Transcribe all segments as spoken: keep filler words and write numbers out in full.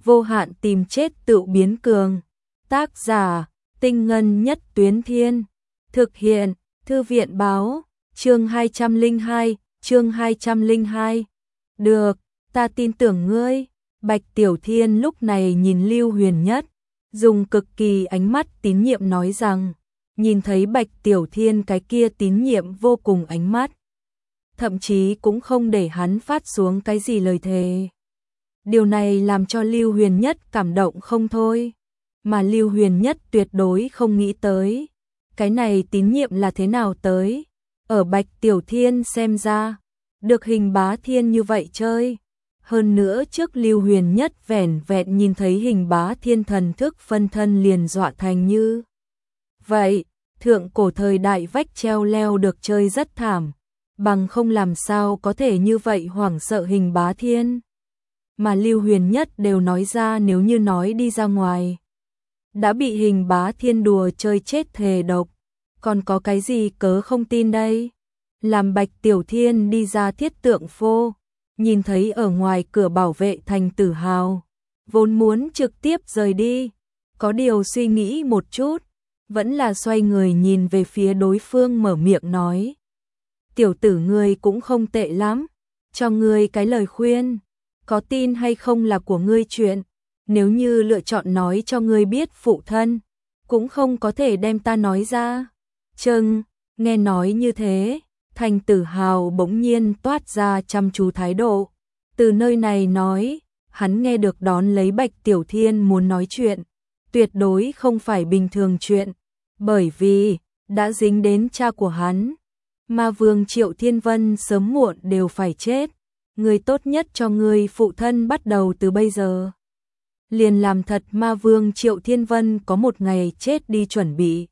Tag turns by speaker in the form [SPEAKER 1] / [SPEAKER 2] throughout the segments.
[SPEAKER 1] vô hạn tìm chết tự biến cường. Tác giả, Tinh Ngân Nhất Tuyến Thiên. Thực hiện, Thư viện Báo, chương hai trăm lẻ hai, chương hai trăm lẻ hai. Được, ta tin tưởng ngươi. Bạch Tiểu Thiên lúc này nhìn Lưu Huyền Nhất, dùng cực kỳ ánh mắt tín nhiệm nói rằng, nhìn thấy Bạch Tiểu Thiên cái kia tín nhiệm vô cùng ánh mắt, thậm chí cũng không để hắn phát xuống cái gì lời thề. Điều này làm cho Lưu Huyền Nhất cảm động không thôi, mà Lưu Huyền Nhất tuyệt đối không nghĩ tới, cái này tín nhiệm là thế nào tới. Ở Bạch Tiểu Thiên xem ra, được Hình Bá Thiên như vậy chơi. Hơn nữa trước Lưu Huyền Nhất vẻn vẹn nhìn thấy Hình Bá Thiên thần thức phân thân liền dọa thành như vậy, thượng cổ thời đại vách treo leo được chơi rất thảm, bằng không làm sao có thể như vậy hoảng sợ Hình Bá Thiên. Mà Lưu Huyền Nhất đều nói ra, nếu như nói đi ra ngoài, đã bị Hình Bá Thiên đùa chơi chết thề độc, còn có cái gì cớ không tin đây. Làm Bạch Tiểu Thiên đi ra Thiết Tượng Phô, nhìn thấy ở ngoài cửa bảo vệ Thành Tử Hào, vốn muốn trực tiếp rời đi, có điều suy nghĩ một chút, vẫn là xoay người nhìn về phía đối phương mở miệng nói. Tiểu tử ngươi cũng không tệ lắm, cho ngươi cái lời khuyên, có tin hay không là của ngươi chuyện, nếu như lựa chọn nói cho ngươi biết phụ thân, cũng không có thể đem ta nói ra. Chừng, nghe nói như thế, Thành Tử Hào bỗng nhiên toát ra chăm chú thái độ. Từ nơi này nói, hắn nghe được đón lấy Bạch Tiểu Thiên muốn nói chuyện, tuyệt đối không phải bình thường chuyện, bởi vì đã dính đến cha của hắn. Ma Vương Triệu Thiên Vân sớm muộn đều phải chết, người tốt nhất cho người phụ thân bắt đầu từ bây giờ. Liền làm thật Ma Vương Triệu Thiên Vân có một ngày chết đi chuẩn bị.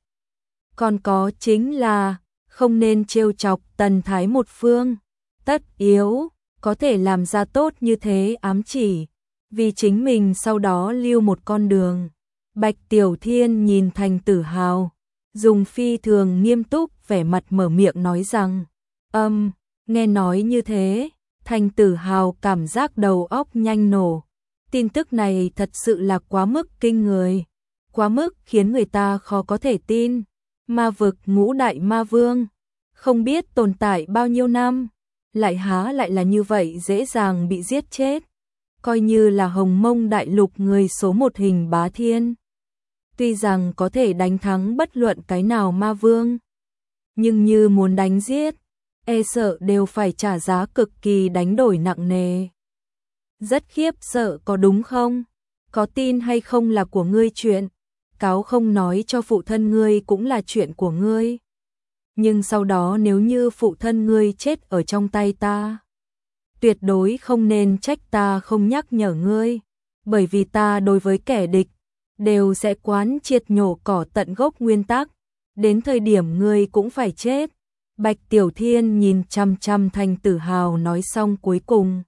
[SPEAKER 1] Còn có chính là không nên trêu chọc Tần Thái một phương, tất yếu có thể làm ra tốt như thế ám chỉ, vì chính mình sau đó lưu một con đường. Bạch Tiểu Thiên nhìn Thành Tử Hào, dùng phi thường nghiêm túc vẻ mặt mở miệng nói rằng, âm, um, nghe nói như thế, Thành Tử Hào cảm giác đầu óc nhanh nổ. Tin tức này thật sự là quá mức kinh người, quá mức khiến người ta khó có thể tin. Ma vực ngũ đại ma vương, không biết tồn tại bao nhiêu năm, lại há lại là như vậy dễ dàng bị giết chết. Coi như là Hồng Mông đại lục người số một Hình Bá Thiên, tuy rằng có thể đánh thắng bất luận cái nào ma vương, nhưng như muốn đánh giết, e sợ đều phải trả giá cực kỳ đánh đổi nặng nề. Rất khiếp sợ có đúng không? Có tin hay không là của ngươi chuyện, cáo không nói cho phụ thân ngươi cũng là chuyện của ngươi. Nhưng sau đó nếu như phụ thân ngươi chết ở trong tay ta, tuyệt đối không nên trách ta không nhắc nhở ngươi, bởi vì ta đối với kẻ địch đều sẽ quán triệt nhổ cỏ tận gốc nguyên tắc, đến thời điểm ngươi cũng phải chết. Bạch Tiểu Thiên nhìn chăm chăm Thành Tử Hào nói xong cuối cùng,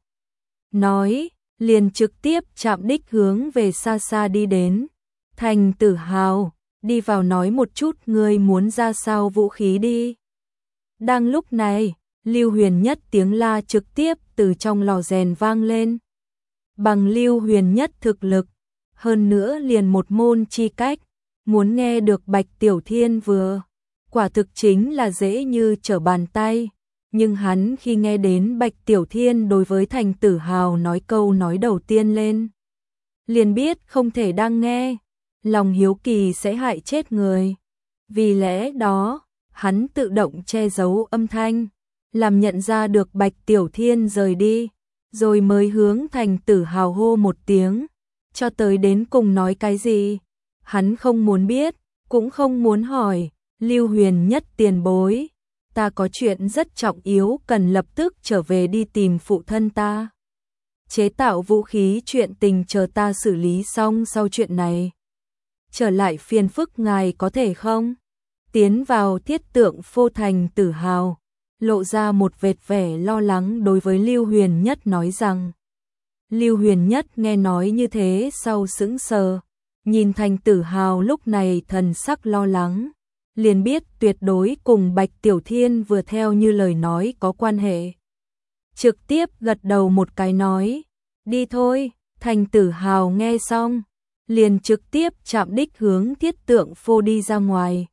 [SPEAKER 1] nói, liền trực tiếp chạm đích hướng về xa xa đi đến. Thành Tử Hào, đi vào nói một chút ngươi muốn ra sao vũ khí đi. Đang lúc này, Lưu Huyền Nhất tiếng la trực tiếp từ trong lò rèn vang lên. Bằng Lưu Huyền Nhất thực lực, hơn nữa liền một môn chi cách, muốn nghe được Bạch Tiểu Thiên vừa, quả thực chính là dễ như trở bàn tay. Nhưng hắn khi nghe đến Bạch Tiểu Thiên đối với Thành Tử Hào nói câu nói đầu tiên lên, liền biết không thể đang nghe, lòng hiếu kỳ sẽ hại chết người. Vì lẽ đó, hắn tự động che giấu âm thanh, làm nhận ra được Bạch Tiểu Thiên rời đi, rồi mới hướng Thành Tử Hào hô một tiếng, cho tới đến cùng nói cái gì, hắn không muốn biết, cũng không muốn hỏi. Lưu Huyền Nhất tiền bối, ta có chuyện rất trọng yếu cần lập tức trở về đi tìm phụ thân ta. Chế tạo vũ khí chuyện tình chờ ta xử lý xong sau chuyện này. Trở lại phiền phức ngài có thể không? Tiến vào Thiết Tượng Phô Thành Tử Hào, lộ ra một vệt vẻ lo lắng đối với Lưu Huyền Nhất nói rằng. Lưu Huyền Nhất nghe nói như thế sau sững sờ, nhìn Thành Tử Hào lúc này thần sắc lo lắng, liền biết tuyệt đối cùng Bạch Tiểu Thiên vừa theo như lời nói có quan hệ. Trực tiếp gật đầu một cái nói, đi thôi, Thành Tử Hào nghe xong, liền trực tiếp chạm đích hướng Thiết Tượng Phô đi ra ngoài.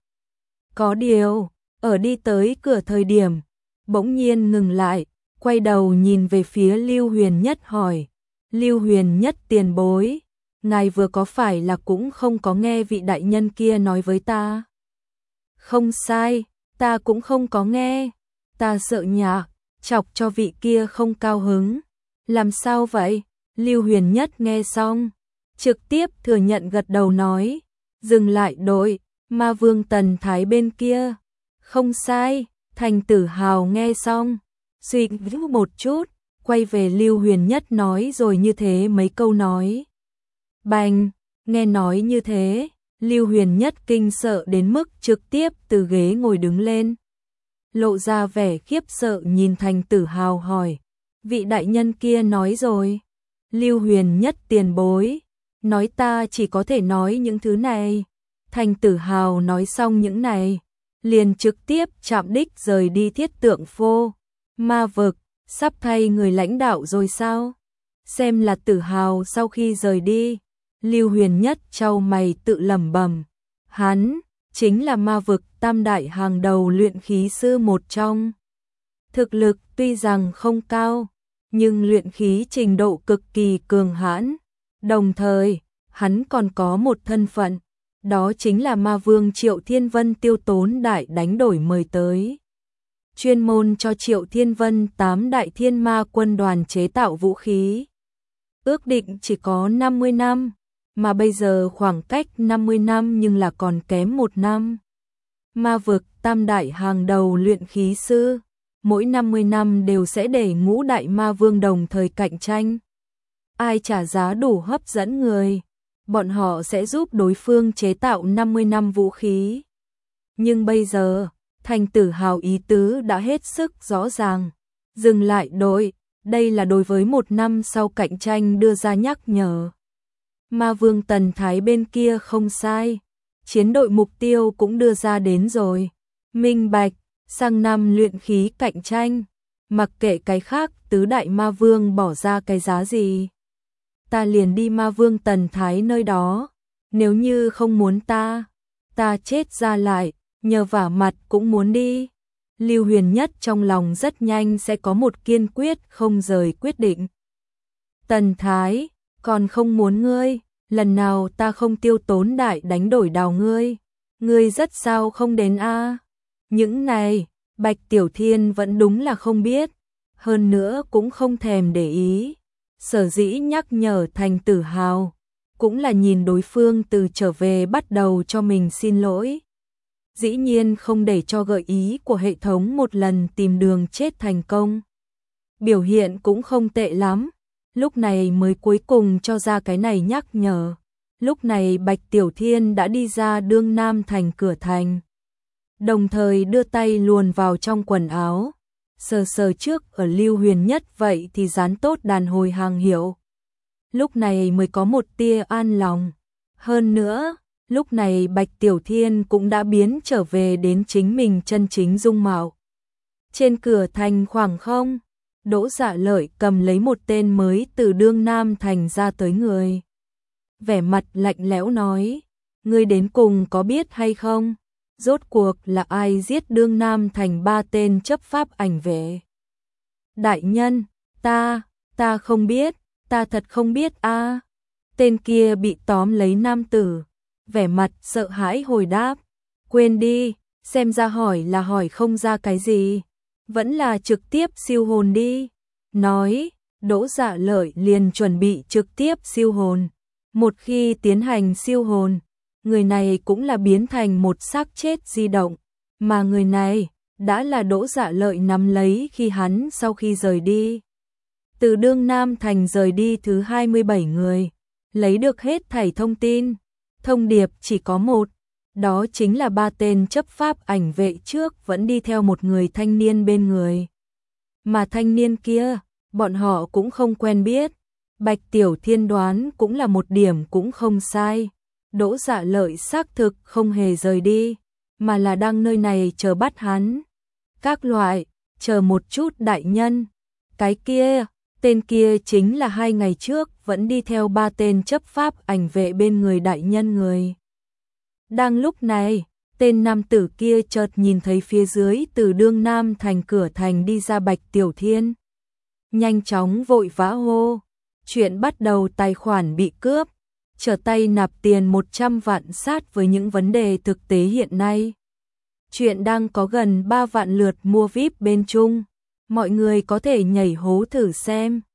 [SPEAKER 1] Có điều, ở đi tới cửa thời điểm, bỗng nhiên ngừng lại, quay đầu nhìn về phía Lưu Huyền Nhất hỏi, Lưu Huyền Nhất tiền bối, ngài vừa có phải là cũng không có nghe vị đại nhân kia nói với ta? Không sai, ta cũng không có nghe, ta sợ nhạc, chọc cho vị kia không cao hứng. Làm sao vậy? Lưu Huyền Nhất nghe xong, trực tiếp thừa nhận gật đầu nói, dừng lại đội, Ma Vương Tần Thái bên kia. Không sai, Thành Tử Hào nghe xong, suy nghĩ một chút, quay về Lưu Huyền Nhất nói rồi như thế mấy câu nói. Bành, nghe nói như thế, Lưu Huyền Nhất kinh sợ đến mức trực tiếp từ ghế ngồi đứng lên. Lộ ra vẻ khiếp sợ nhìn Thành Tử Hào hỏi, vị đại nhân kia nói rồi. Lưu Huyền Nhất tiền bối, nói ta chỉ có thể nói những thứ này. Thành Tử Hào nói xong những này, liền trực tiếp chạm đích rời đi Thiết Tượng Phô. Ma vực, sắp thay người lãnh đạo rồi sao? Xem là Tử Hào sau khi rời đi, Lưu Huyền Nhất chau mày tự lẩm bẩm, hắn chính là ma vực tam đại hàng đầu luyện khí sư một trong. Thực lực tuy rằng không cao, nhưng luyện khí trình độ cực kỳ cường hãn. Đồng thời, hắn còn có một thân phận, đó chính là ma vương Triệu Thiên Vân tiêu tốn đại đánh đổi mời tới. Chuyên môn cho Triệu Thiên Vân tám đại thiên ma quân đoàn chế tạo vũ khí. Ước định chỉ có năm mươi năm, mà bây giờ khoảng cách năm mươi năm nhưng là còn kém một năm. Ma vực tam đại hàng đầu luyện khí sư, mỗi năm mươi năm đều sẽ để ngũ đại ma vương đồng thời cạnh tranh. Ai trả giá đủ hấp dẫn người, bọn họ sẽ giúp đối phương chế tạo năm mươi năm vũ khí. Nhưng bây giờ, Thành Tử Hào ý tứ đã hết sức rõ ràng. Dừng lại đội, đây là đối với một năm sau cạnh tranh đưa ra nhắc nhở. Ma Vương Tần Thái bên kia không sai, chiến đội mục tiêu cũng đưa ra đến rồi. Minh bạch, sang năm luyện khí cạnh tranh, mặc kệ cái khác tứ đại ma vương bỏ ra cái giá gì. Ta liền đi Ma Vương Tần Thái nơi đó, nếu như không muốn ta, ta chết ra lại, nhờ vả mặt cũng muốn đi. Lưu Huyền Nhất trong lòng rất nhanh sẽ có một kiên quyết không rời quyết định. Tần Thái, còn không muốn ngươi, lần nào ta không tiêu tốn đại đánh đổi đào ngươi, ngươi rất sao không đến a? Những này, Bạch Tiểu Thiên vẫn đúng là không biết, hơn nữa cũng không thèm để ý. Sở dĩ nhắc nhở Thành Tử Hào, cũng là nhìn đối phương từ trở về bắt đầu cho mình xin lỗi. Dĩ nhiên không để cho gợi ý của hệ thống một lần tìm đường chết thành công. Biểu hiện cũng không tệ lắm, lúc này mới cuối cùng cho ra cái này nhắc nhở. Lúc này Bạch Tiểu Thiên đã đi ra Đương Nam thành cửa thành, đồng thời đưa tay luồn vào trong quần áo, sờ sờ trước ở Lưu Huyền Nhất vậy thì dán tốt đàn hồi hàng hiệu. Lúc này mới có một tia an lòng. Hơn nữa, lúc này Bạch Tiểu Thiên cũng đã biến trở về đến chính mình chân chính dung mạo. Trên cửa thành khoảng không, Đỗ Dạ Lợi cầm lấy một tên mới từ Đương Nam thành ra tới người. Vẻ mặt lạnh lẽo nói, ngươi đến cùng có biết hay không? Rốt cuộc là ai giết Đương Nam thành ba tên chấp pháp ảnh vệ? Đại nhân, ta, ta không biết, ta thật không biết a. Tên kia bị tóm lấy nam tử, vẻ mặt sợ hãi hồi đáp, quên đi, xem ra hỏi là hỏi không ra cái gì, vẫn là trực tiếp siêu hồn đi. Nói, Đỗ Dạ Lợi liền chuẩn bị trực tiếp siêu hồn. Một khi tiến hành siêu hồn, người này cũng là biến thành một xác chết di động, mà người này đã là Đỗ Dạ Lợi nắm lấy khi hắn sau khi rời đi. Từ Đương Nam thành rời đi thứ hai mươi bảy người, lấy được hết thảy thông tin, thông điệp chỉ có một, đó chính là ba tên chấp pháp ảnh vệ trước vẫn đi theo một người thanh niên bên người. Mà thanh niên kia, bọn họ cũng không quen biết. Bạch Tiểu Thiên đoán cũng là một điểm cũng không sai. Đỗ Dạ Lợi xác thực không hề rời đi, mà là đang nơi này chờ bắt hắn. Các loại, chờ một chút đại nhân. Cái kia, tên kia chính là hai ngày trước vẫn đi theo ba tên chấp pháp ảnh vệ bên người đại nhân người. Đang lúc này, tên nam tử kia chợt nhìn thấy phía dưới từ Đương Nam thành cửa thành đi ra Bạch Tiểu Thiên. Nhanh chóng vội vã hô, chuyện bắt đầu tài khoản bị cướp, trở tay nạp tiền một trăm vạn sát với những vấn đề thực tế hiện nay. Chuyện đang có gần ba vạn lượt mua vi ai pi bên Trung, mọi người có thể nhảy hố thử xem.